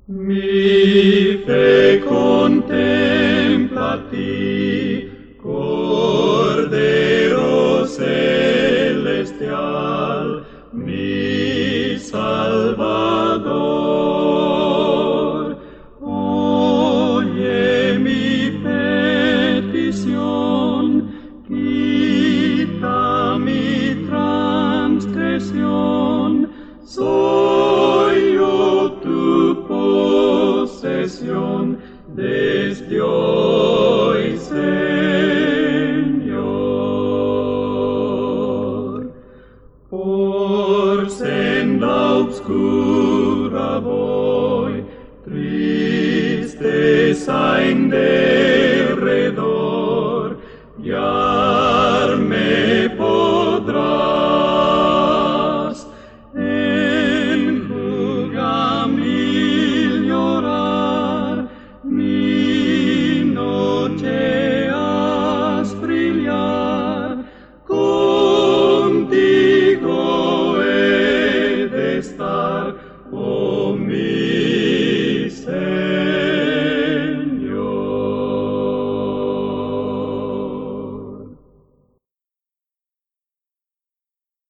Mi fe contempla a ti, Cordero celestial, mi Salvador. Oye mi petición, quita mi transgresión, soy yo tu posesión desde hoy, Señor. Por senda obscura voy, tristeza en derredor, ya